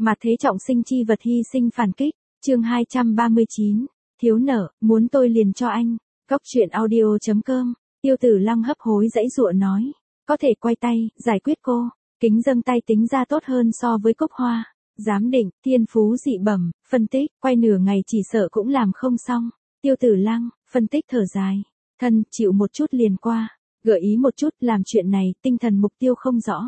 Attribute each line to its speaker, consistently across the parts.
Speaker 1: Mà thế trọng sinh chi vật hy sinh phản kích, chương 239, thiếu nợ, muốn tôi liền cho anh. Góc truyện audio.com, Tiêu Tử Lăng hấp hối giãy giụa nói, có thể quay tay, giải quyết cô. Kính dâng tay tính ra tốt hơn so với Cúc Hoa. Giám định, thiên phú dị bẩm, phân tích, quay nửa ngày chỉ sợ cũng làm không xong. Tiêu Tử Lăng, phân tích thở dài. Thân, chịu một chút liền qua. Gợi ý một chút, làm chuyện này, tinh thần mục tiêu không rõ.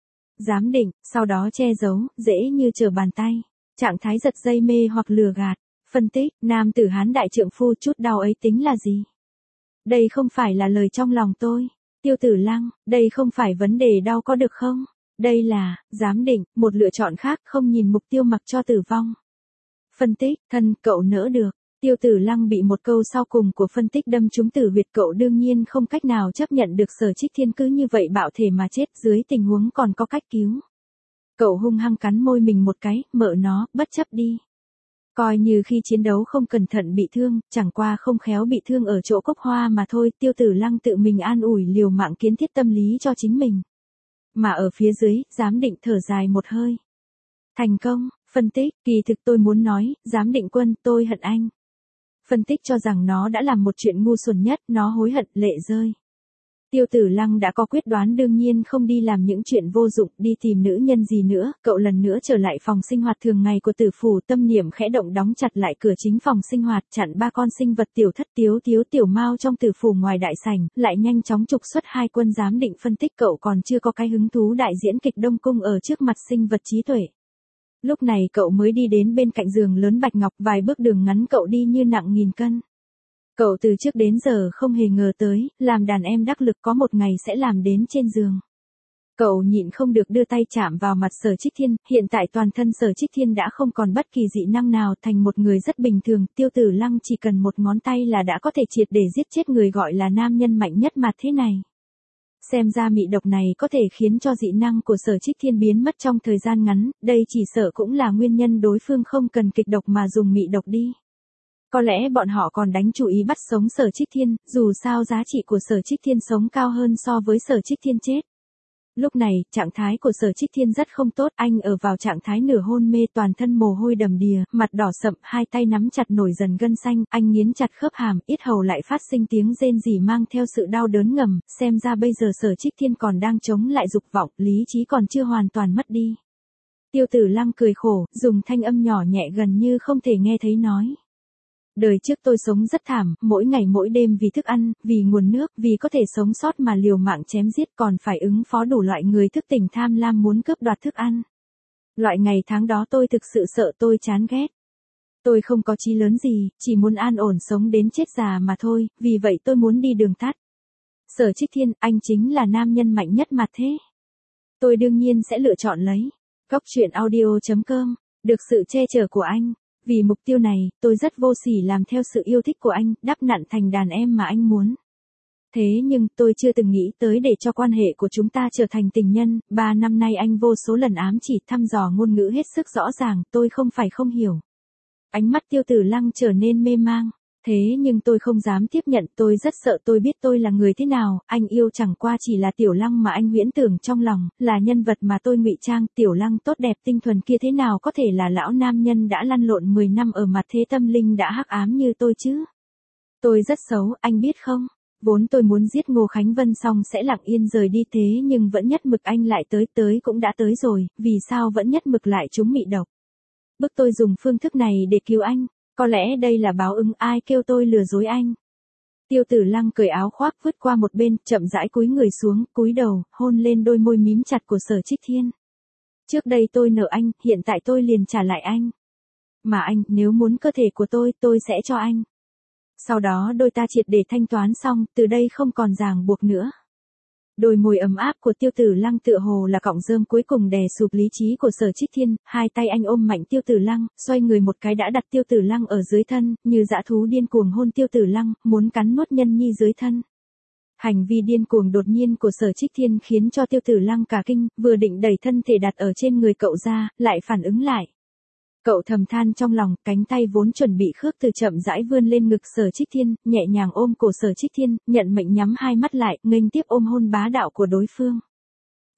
Speaker 1: Giám định, sau đó che giấu, dễ như trở bàn tay. Trạng thái giật dây mê hoặc lừa gạt. Phân tích, nam tử Hán đại trượng phu chút đau ấy tính là gì? Đây không phải là lời trong lòng tôi. Tiêu Tử Lăng, đây không phải vấn đề đau có được không? Đây là, giám định, một lựa chọn khác không nhìn mục tiêu mặc cho tử vong. Phân tích, thân, cậu nỡ được. Tiêu Tử Lăng bị một câu sau cùng của phân tích đâm trúng tử huyệt, cậu đương nhiên không cách nào chấp nhận được Sở Trích Thiên cứ như vậy bạo thể mà chết, dưới tình huống còn có cách cứu. Cậu hung hăng cắn môi mình một cái, mợ nó, bất chấp đi. Coi như khi chiến đấu không cẩn thận bị thương, chẳng qua không khéo bị thương ở chỗ Cúc Hoa mà thôi. Tiêu Tử Lăng tự mình an ủi liều mạng kiến thiết tâm lý cho chính mình. Mà ở phía dưới, giám định thở dài một hơi. Thành công, phân tích, kỳ thực tôi muốn nói, giám định quân, tôi hận anh. Phân tích cho rằng nó đã làm một chuyện ngu xuẩn nhất, nó hối hận, lệ rơi. Tiêu Tử Lăng đã có quyết đoán, đương nhiên không đi làm những chuyện vô dụng, đi tìm nữ nhân gì nữa. Cậu lần nữa trở lại phòng sinh hoạt thường ngày của Tử phủ, tâm niệm khẽ động đóng chặt lại cửa chính phòng sinh hoạt, chặn ba con sinh vật tiểu thất tiếu tiếu tiểu mao trong Tử phủ ngoài đại sảnh, lại nhanh chóng trục xuất hai quân giám định phân tích. Cậu còn chưa có cái hứng thú đại diễn kịch Đông Cung ở trước mặt sinh vật trí tuệ. Lúc này cậu mới đi đến bên cạnh giường lớn bạch ngọc, vài bước đường ngắn cậu đi như nặng nghìn cân. Cậu từ trước đến giờ không hề ngờ tới, làm đàn em đắc lực có một ngày sẽ làm đến trên giường. Cậu nhịn không được đưa tay chạm vào mặt Sở Trích Thiên, hiện tại toàn thân Sở Trích Thiên đã không còn bất kỳ dị năng nào, thành một người rất bình thường. Tiêu Tử Lăng chỉ cần một ngón tay là đã có thể triệt để giết chết người gọi là nam nhân mạnh nhất mặt thế này. Xem ra mị độc này có thể khiến cho dị năng của Sở Trích Thiên biến mất trong thời gian ngắn, đây chỉ sợ cũng là nguyên nhân đối phương không cần kịch độc mà dùng mị độc đi. Có lẽ bọn họ còn đánh chú ý bắt sống Sở Trích Thiên, dù sao giá trị của Sở Trích Thiên sống cao hơn so với Sở Trích Thiên chết. Lúc này, trạng thái của Sở Trích Thiên rất không tốt, anh ở vào trạng thái nửa hôn mê, toàn thân mồ hôi đầm đìa, mặt đỏ sậm, hai tay nắm chặt nổi dần gân xanh, anh nghiến chặt khớp hàm, yết hầu lại phát sinh tiếng rên rỉ mang theo sự đau đớn ngầm, xem ra bây giờ Sở Trích Thiên còn đang chống lại dục vọng, lý trí còn chưa hoàn toàn mất đi. Tiêu Tử Lăng cười khổ, dùng thanh âm nhỏ nhẹ gần như không thể nghe thấy nói. Đời trước tôi sống rất thảm, mỗi ngày mỗi đêm vì thức ăn, vì nguồn nước, vì có thể sống sót mà liều mạng chém giết, còn phải ứng phó đủ loại người thức tỉnh tham lam muốn cướp đoạt thức ăn. Loại ngày tháng đó tôi thực sự sợ, tôi chán ghét. Tôi không có chí lớn gì, chỉ muốn an ổn sống đến chết già mà thôi, vì vậy tôi muốn đi đường tắt. Sở Trích Thiên, anh chính là nam nhân mạnh nhất mà thế. Tôi đương nhiên sẽ lựa chọn lấy. Góc truyện audio.com, được sự che chở của anh. Vì mục tiêu này, tôi rất vô sỉ làm theo sự yêu thích của anh, đắp nặn thành đàn em mà anh muốn. Thế nhưng, tôi chưa từng nghĩ tới để cho quan hệ của chúng ta trở thành tình nhân. 3 năm nay anh vô số lần ám chỉ, thăm dò ngôn ngữ hết sức rõ ràng, tôi không phải không hiểu. Ánh mắt Tiêu Tử Lăng trở nên mê mang. Thế nhưng tôi không dám tiếp nhận, tôi rất sợ, tôi biết tôi là người thế nào, anh yêu chẳng qua chỉ là Tiểu Lăng mà anh huyễn tưởng trong lòng, là nhân vật mà tôi ngụy trang. Tiểu Lăng tốt đẹp tinh thuần kia thế nào có thể là lão nam nhân đã lăn lộn 10 năm ở mặt thế tâm linh đã hắc ám như tôi chứ? Tôi rất xấu, anh biết không? Vốn tôi muốn giết Ngô Khánh Vân xong sẽ lặng yên rời đi, thế nhưng vẫn nhất mực anh lại tới cũng đã tới rồi, vì sao vẫn nhất mực lại trúng mị độc? Bức tôi dùng phương thức này để cứu anh. Có lẽ đây là báo ứng, ai kêu tôi lừa dối anh. Tiêu Tử Lăng cởi áo khoác vứt qua một bên, chậm rãi cúi người xuống, cúi đầu, hôn lên đôi môi mím chặt của Sở Trích Thiên. Trước đây tôi nợ anh, hiện tại tôi liền trả lại anh. Mà anh, nếu muốn cơ thể của tôi sẽ cho anh. Sau đó đôi ta triệt để thanh toán xong, từ đây không còn ràng buộc nữa. Đôi môi ấm áp của Tiêu Tử Lăng tựa hồ là cọng rơm cuối cùng đè sụp lý trí của Sở Trích Thiên, hai tay anh ôm mạnh Tiêu Tử Lăng, xoay người một cái đã đặt Tiêu Tử Lăng ở dưới thân, như dã thú điên cuồng hôn Tiêu Tử Lăng, muốn cắn nuốt nhân nhi dưới thân. Hành vi điên cuồng đột nhiên của Sở Trích Thiên khiến cho Tiêu Tử Lăng cả kinh, vừa định đẩy thân thể đặt ở trên người cậu ra, lại phản ứng lại. Cậu thầm than trong lòng, cánh tay vốn chuẩn bị khước từ chậm rãi vươn lên ngực Sở Trích Thiên, nhẹ nhàng ôm cổ Sở Trích Thiên, nhận mệnh nhắm hai mắt lại, nghênh tiếp ôm hôn bá đạo của đối phương.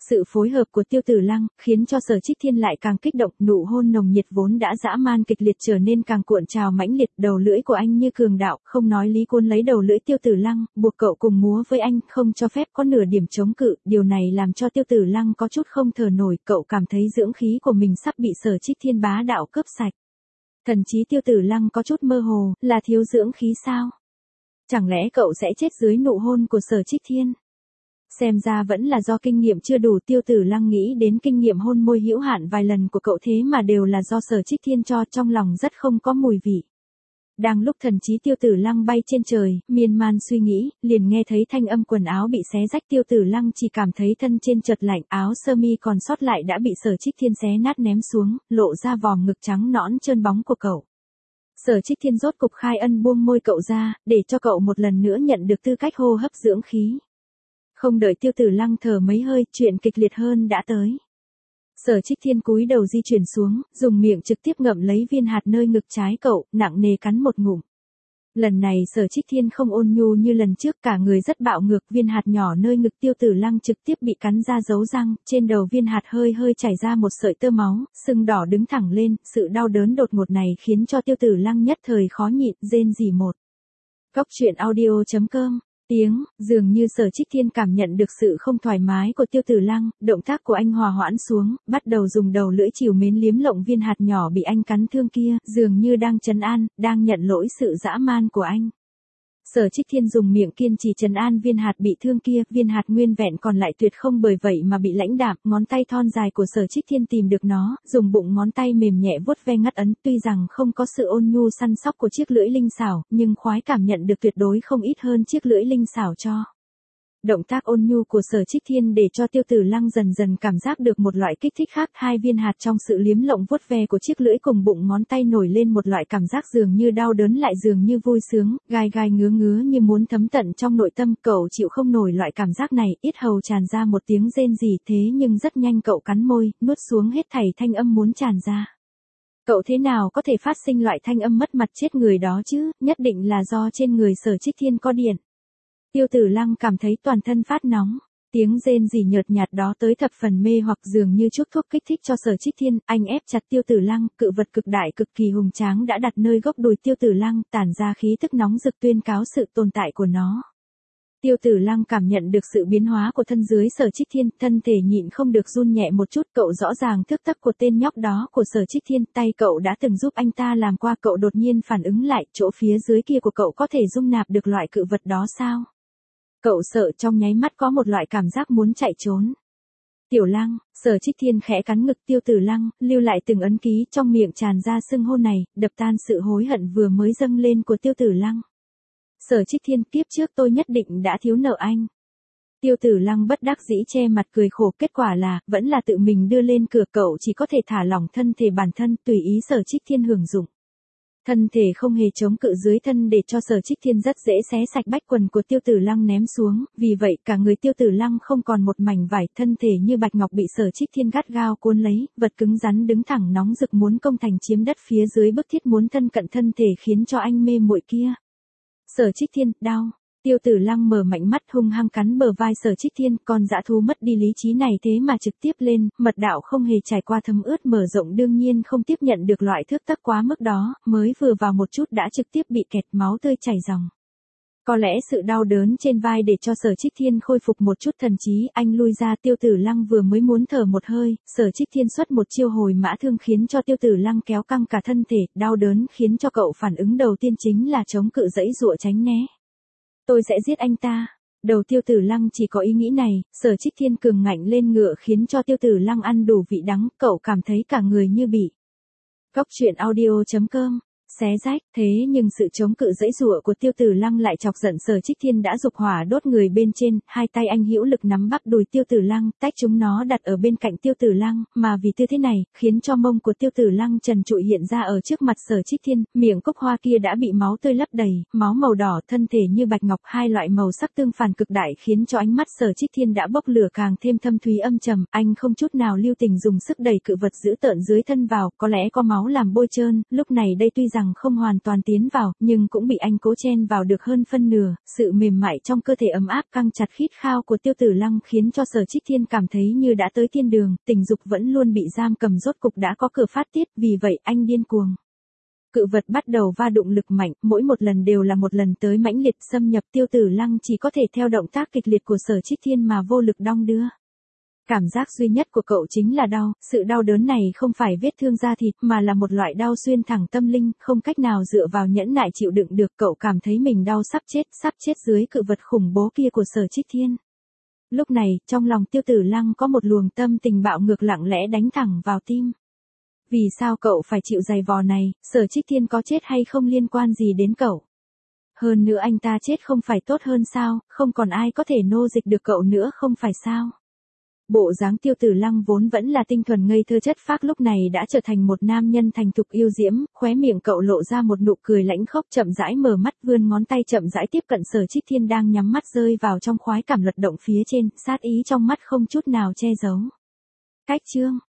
Speaker 1: Sự phối hợp của Tiêu Tử Lăng khiến cho Sở Trích Thiên lại càng kích động, nụ hôn nồng nhiệt vốn đã dã man kịch liệt trở nên càng cuộn trào mãnh liệt, đầu lưỡi của anh như cường đạo, không nói lý cuốn lấy đầu lưỡi Tiêu Tử Lăng, buộc cậu cùng múa với anh, không cho phép có nửa điểm chống cự, điều này làm cho Tiêu Tử Lăng có chút không thở nổi, cậu cảm thấy dưỡng khí của mình sắp bị Sở Trích Thiên bá đạo cướp sạch. Thần trí Tiêu Tử Lăng có chút mơ hồ, là thiếu dưỡng khí sao? Chẳng lẽ cậu sẽ chết dưới nụ hôn của Sở Trích Thiên? Xem ra vẫn là do kinh nghiệm chưa đủ, Tiêu Tử Lăng nghĩ đến kinh nghiệm hôn môi hữu hạn vài lần của cậu thế mà đều là do Sở Trích Thiên cho, trong lòng rất không có mùi vị. Đang lúc thần trí Tiêu Tử Lăng bay trên trời, miên man suy nghĩ, liền nghe thấy thanh âm quần áo bị xé rách, Tiêu Tử Lăng chỉ cảm thấy thân trên chợt lạnh, áo sơ mi còn sót lại đã bị Sở Trích Thiên xé nát ném xuống, lộ ra vòm ngực trắng nõn trơn bóng của cậu. Sở Trích Thiên rốt cục khai ân buông môi cậu ra, để cho cậu một lần nữa nhận được tư cách hô hấp dưỡng khí. Không đợi Tiêu Tử Lăng thở mấy hơi, chuyện kịch liệt hơn đã tới. Sở Trích Thiên cúi đầu di chuyển xuống, dùng miệng trực tiếp ngậm lấy viên hạt nơi ngực trái cậu, nặng nề cắn một ngụm. Lần này Sở Trích Thiên không ôn nhu như lần trước, cả người rất bạo ngược, viên hạt nhỏ nơi ngực Tiêu Tử Lăng trực tiếp bị cắn ra dấu răng, trên đầu viên hạt hơi chảy ra một sợi tơ máu, sưng đỏ đứng thẳng lên, sự đau đớn đột ngột này khiến cho Tiêu Tử Lăng nhất thời khó nhịn, rên rỉ một. Góc truyện audio.com dường như Sở Trích Thiên cảm nhận được sự không thoải mái của Tiêu Tử Lăng, động tác của anh hòa hoãn xuống, bắt đầu dùng đầu lưỡi trìu mến liếm lộng viên hạt nhỏ bị anh cắn thương kia, dường như đang trấn an, đang nhận lỗi sự dã man của anh. Sở Trích Thiên dùng miệng kiên trì trấn an viên hạt bị thương kia, viên hạt nguyên vẹn còn lại tuyệt không bởi vậy mà bị lãnh đạm, ngón tay thon dài của Sở Trích Thiên tìm được nó, dùng bụng ngón tay mềm nhẹ vuốt ve ngắt ấn, tuy rằng không có sự ôn nhu săn sóc của chiếc lưỡi linh xảo, nhưng khoái cảm nhận được tuyệt đối không ít hơn chiếc lưỡi linh xảo cho. Động tác ôn nhu của Sở Trích Thiên để cho Tiêu Tử Lăng dần dần cảm giác được một loại kích thích khác, hai viên hạt trong sự liếm lộng vuốt ve của chiếc lưỡi cùng bụng ngón tay nổi lên một loại cảm giác dường như đau đớn lại dường như vui sướng, gai gai ngứa ngứa như muốn thấm tận trong nội tâm, cậu chịu không nổi loại cảm giác này, yết hầu tràn ra một tiếng rên rỉ, thế nhưng rất nhanh cậu cắn môi, nuốt xuống hết thảy thanh âm muốn tràn ra. Cậu thế nào có thể phát sinh loại thanh âm mất mặt chết người đó chứ, nhất định là do trên người Sở Trích Thiên có điện. Tiêu Tử Lăng cảm thấy toàn thân phát nóng, tiếng rên rỉ nhợt nhạt đó tới thập phần mê hoặc dường như chuốc thuốc kích thích cho Sở Trích Thiên, anh ép chặt Tiêu Tử Lăng, cự vật cực đại cực kỳ hùng tráng đã đặt nơi gốc đùi Tiêu Tử Lăng, tản ra khí tức nóng rực tuyên cáo sự tồn tại của nó. Tiêu Tử Lăng cảm nhận được sự biến hóa của thân dưới Sở Trích Thiên, thân thể nhịn không được run nhẹ một chút, cậu rõ ràng thước tắc của tên nhóc đó của Sở Trích Thiên, tay cậu đã từng giúp anh ta làm qua, cậu đột nhiên phản ứng lại, chỗ phía dưới kia của cậu có thể dung nạp được loại cự vật đó sao? Cậu sợ trong nháy mắt có một loại cảm giác muốn chạy trốn. Tiểu Lăng, Sở Trích Thiên khẽ cắn ngực Tiêu Tử Lăng, lưu lại từng ấn ký trong miệng tràn ra sưng hôn này, đập tan sự hối hận vừa mới dâng lên của Tiêu Tử Lăng. Sở Trích Thiên, kiếp trước tôi nhất định đã thiếu nợ anh. Tiêu Tử Lăng bất đắc dĩ che mặt cười khổ, kết quả là, vẫn là tự mình đưa lên cửa, cậu chỉ có thể thả lỏng thân thể bản thân, tùy ý Sở Trích Thiên hưởng dụng. Thân thể không hề chống cự dưới thân để cho Sở Trích Thiên rất dễ xé sạch bách quần của Tiêu Tử Lăng ném xuống, vì vậy cả người Tiêu Tử Lăng không còn một mảnh vải, thân thể như bạch ngọc bị Sở Trích Thiên gắt gao cuốn lấy, vật cứng rắn đứng thẳng nóng rực muốn công thành chiếm đất phía dưới, bức thiết muốn thân cận thân thể khiến cho anh mê muội kia. Sở Trích Thiên, đau. Tiêu Tử Lăng mở mạnh mắt hung hăng cắn bờ vai Sở Trích Thiên, con dã thú mất đi lý trí này thế mà trực tiếp lên, mật đạo không hề trải qua thấm ướt mở rộng đương nhiên không tiếp nhận được loại thước tắc quá mức đó, mới vừa vào một chút đã trực tiếp bị kẹt, máu tươi chảy ròng. Có lẽ sự đau đớn trên vai để cho Sở Trích Thiên khôi phục một chút thần trí, anh lui ra, Tiêu Tử Lăng vừa mới muốn thở một hơi, Sở Trích Thiên xuất một chiêu hồi mã thương khiến cho Tiêu Tử Lăng kéo căng cả thân thể, đau đớn khiến cho cậu phản ứng đầu tiên chính là chống cự dãy dụa tránh né. Tôi sẽ giết anh ta. Đầu Tiêu Tử Lăng chỉ có ý nghĩ này, Sở Trích Thiên cường ngạnh lên ngựa khiến cho Tiêu Tử Lăng ăn đủ vị đắng, cậu cảm thấy cả người như bị. Góc truyện audio.com xé rách, thế nhưng sự chống cự dãy giụa của Tiêu Tử Lăng lại chọc giận Sở Trích Thiên đã dục hỏa đốt người bên trên, hai tay anh hữu lực nắm bắp đùi Tiêu Tử Lăng, tách chúng nó đặt ở bên cạnh Tiêu Tử Lăng, mà vì tư thế này, khiến cho mông của Tiêu Tử Lăng trần trụi hiện ra ở trước mặt Sở Trích Thiên, miệng cúc hoa kia đã bị máu tươi lấp đầy, máu màu đỏ, thân thể như bạch ngọc, hai loại màu sắc tương phản cực đại khiến cho ánh mắt Sở Trích Thiên đã bốc lửa càng thêm thâm thúy âm trầm, anh không chút nào lưu tình dùng sức đẩy cự vật dữ tợn dưới thân vào, có lẽ có máu làm bôi trơn, lúc này đây tuy rằng rằng không hoàn toàn tiến vào, nhưng cũng bị anh cố chen vào được hơn phân nửa, sự mềm mại trong cơ thể ấm áp căng chặt khít khao của Tiêu Tử Lăng khiến cho Sở Trích Thiên cảm thấy như đã tới thiên đường, tình dục vẫn luôn bị giam cầm rốt cục đã có cửa phát tiết, vì vậy anh điên cuồng. Cự vật bắt đầu va đụng lực mạnh, mỗi một lần đều là một lần tới mãnh liệt xâm nhập, Tiêu Tử Lăng chỉ có thể theo động tác kịch liệt của Sở Trích Thiên mà vô lực đong đưa. Cảm giác duy nhất của cậu chính là đau, sự đau đớn này không phải vết thương da thịt mà là một loại đau xuyên thẳng tâm linh, không cách nào dựa vào nhẫn nại chịu đựng được, cậu cảm thấy mình đau sắp chết dưới cự vật khủng bố kia của Sở Trích Thiên. Lúc này, trong lòng Tiêu Tử Lăng có một luồng tâm tình bạo ngược lặng lẽ đánh thẳng vào tim. Vì sao cậu phải chịu giày vò này, Sở Trích Thiên có chết hay không liên quan gì đến cậu? Hơn nữa anh ta chết không phải tốt hơn sao, không còn ai có thể nô dịch được cậu nữa không phải sao? Bộ dáng Tiêu Tử Lăng vốn vẫn là tinh thuần ngây thơ chất phác lúc này đã trở thành một nam nhân thành thục yêu diễm, khóe miệng cậu lộ ra một nụ cười lãnh khốc, chậm rãi mở mắt vươn ngón tay chậm rãi tiếp cận Sở Trích Thiên đang nhắm mắt rơi vào trong khoái cảm lật động phía trên, sát ý trong mắt không chút nào che giấu. Cách chương